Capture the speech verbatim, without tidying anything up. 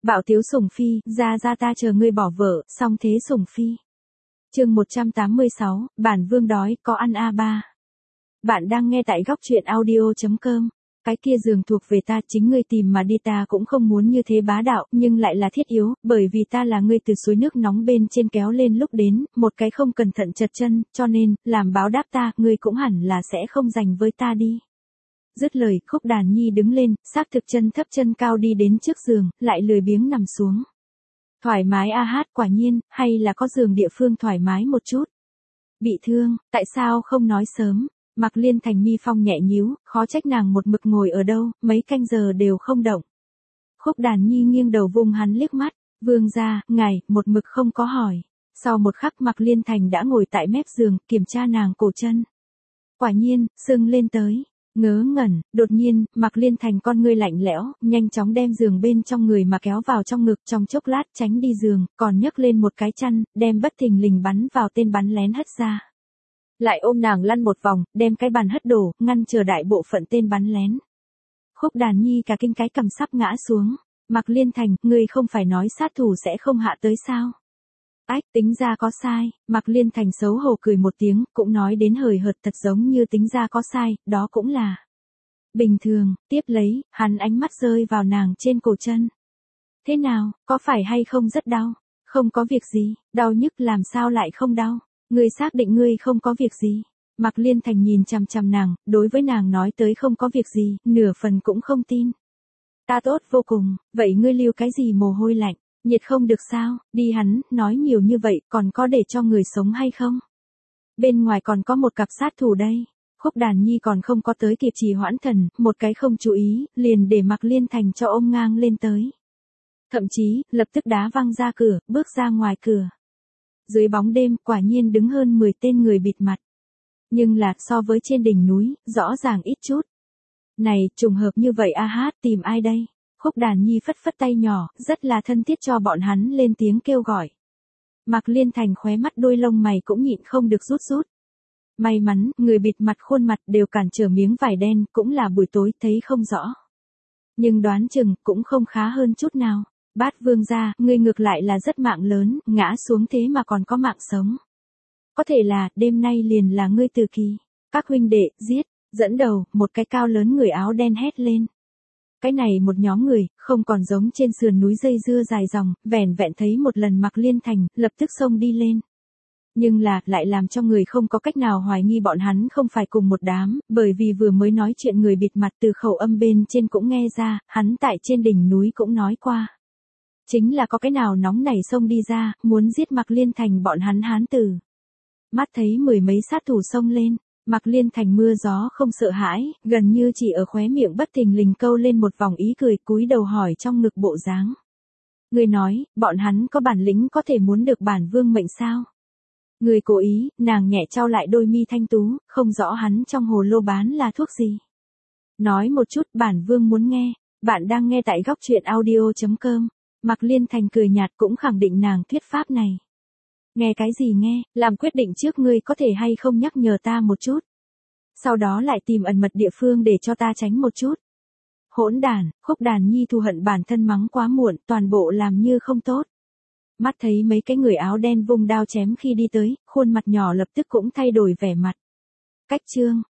Bạo Tiếu Sủng Phi, ra ra ta chờ ngươi bỏ vợ, xong thế Sủng Phi. Chương một trăm tám mươi sáu, bản vương đói, có ăn a ba. Bạn đang nghe tại góc truyện audio chấm com. Cái kia giường thuộc về ta, chính ngươi tìm mà đi, ta cũng không muốn như thế bá đạo, nhưng lại là thiết yếu, bởi vì ta là ngươi từ suối nước nóng bên trên kéo lên lúc đến, một cái không cẩn thận chật chân, cho nên, làm báo đáp ta, ngươi cũng hẳn là sẽ không giành với ta đi. Dứt lời, Khúc Đàn Nhi đứng lên, xác thực chân thấp chân cao đi đến trước giường, lại lười biếng nằm xuống. Thoải mái a hát, quả nhiên, hay là có giường địa phương thoải mái một chút. Bị thương, tại sao không nói sớm? Mạc Liên Thành mi phong nhẹ nhíu, khó trách nàng một mực ngồi ở đâu, mấy canh giờ đều không động. Khúc Đàn Nhi nghiêng đầu vung hắn liếc mắt, vương gia, ngài, một mực không có hỏi. Sau một khắc Mạc Liên Thành đã ngồi tại mép giường, kiểm tra nàng cổ chân. Quả nhiên, sưng lên tới. Ngớ ngẩn, đột nhiên, Mạc Liên Thành con ngươi lạnh lẽo, nhanh chóng đem giường bên trong người mà kéo vào trong ngực, trong chốc lát tránh đi giường, còn nhấc lên một cái chăn, đem bất thình lình bắn vào tên bắn lén hất ra. Lại ôm nàng lăn một vòng, đem cái bàn hất đổ, ngăn chờ đại bộ phận tên bắn lén. Khúc Đàn Nhi cả kinh cái cầm sắp ngã xuống. Mạc Liên Thành, ngươi không phải nói sát thủ sẽ không hạ tới sao? Ách, tính ra có sai. Mạc Liên Thành xấu hổ cười một tiếng, cũng nói đến hời hợt thật giống như tính ra có sai, đó cũng là bình thường. Tiếp lấy, hắn ánh mắt rơi vào nàng trên cổ chân. Thế nào, có phải hay không rất đau? Không có việc gì, đau nhức làm sao lại không đau? Ngươi xác định ngươi không có việc gì? Mạc Liên Thành nhìn chằm chằm nàng, đối với nàng nói tới không có việc gì, nửa phần cũng không tin. Ta tốt vô cùng, vậy ngươi lưu cái gì mồ hôi lạnh? Nhiệt không được sao? Đi hắn, nói nhiều như vậy, còn có để cho người sống hay không? Bên ngoài còn có một cặp sát thủ đây. Khúc Đàn Nhi còn không có tới kịp trì hoãn thần, một cái không chú ý, liền để Mạc Liên Thành cho ôm ngang lên tới. Thậm chí, lập tức đá văng ra cửa, bước ra ngoài cửa. Dưới bóng đêm, quả nhiên đứng hơn mười tên người bịt mặt. Nhưng là, so với trên đỉnh núi, rõ ràng ít chút. Này, trùng hợp như vậy a hát, tìm ai đây? Khúc Đàn Nhi phất phất tay nhỏ, rất là thân thiết cho bọn hắn lên tiếng kêu gọi. Mạc Liên Thành khóe mắt đôi lông mày cũng nhịn không được rút rút. May mắn, người bịt mặt khuôn mặt đều cản trở miếng vải đen, cũng là buổi tối thấy không rõ. Nhưng đoán chừng, cũng không khá hơn chút nào. Bát vương gia, ngươi ngược lại là rất mạng lớn, ngã xuống thế mà còn có mạng sống. Có thể là, đêm nay liền là ngươi từ kỳ. Các huynh đệ, giết, dẫn đầu, một cái cao lớn người áo đen hét lên. Cái này một nhóm người, không còn giống trên sườn núi dây dưa dài dòng, vẻn vẹn thấy một lần Mạc Liên Thành, lập tức xông đi lên. Nhưng là, lại làm cho người không có cách nào hoài nghi bọn hắn không phải cùng một đám, bởi vì vừa mới nói chuyện người bịt mặt từ khẩu âm bên trên cũng nghe ra, hắn tại trên đỉnh núi cũng nói qua. Chính là có cái nào nóng nảy xông đi ra, muốn giết Mạc Liên Thành bọn hắn hán tử. Mắt thấy mười mấy sát thủ xông lên, Mạc Liên Thành mưa gió không sợ hãi, gần như chỉ ở khóe miệng bất thình lình câu lên một vòng ý cười, cúi đầu hỏi trong ngực bộ dáng. Người nói, bọn hắn có bản lĩnh có thể muốn được bản vương mệnh sao? Người cố ý, nàng nhẹ trao lại đôi mi thanh tú, không rõ hắn trong hồ lô bán là thuốc gì. Nói một chút, bản vương muốn nghe. Bạn đang nghe tại góc truyện audio chấm com. Mạc Liên Thành cười nhạt cũng khẳng định nàng thuyết pháp này. Nghe cái gì nghe, làm quyết định trước ngươi có thể hay không nhắc nhở ta một chút. Sau đó lại tìm ẩn mật địa phương để cho ta tránh một chút. Hỗn đàn, Khúc Đàn Nhi thù hận bản thân mắng quá muộn, toàn bộ làm như không tốt. Mắt thấy mấy cái người áo đen vung đao chém khi đi tới, khuôn mặt nhỏ lập tức cũng thay đổi vẻ mặt. Cách chương,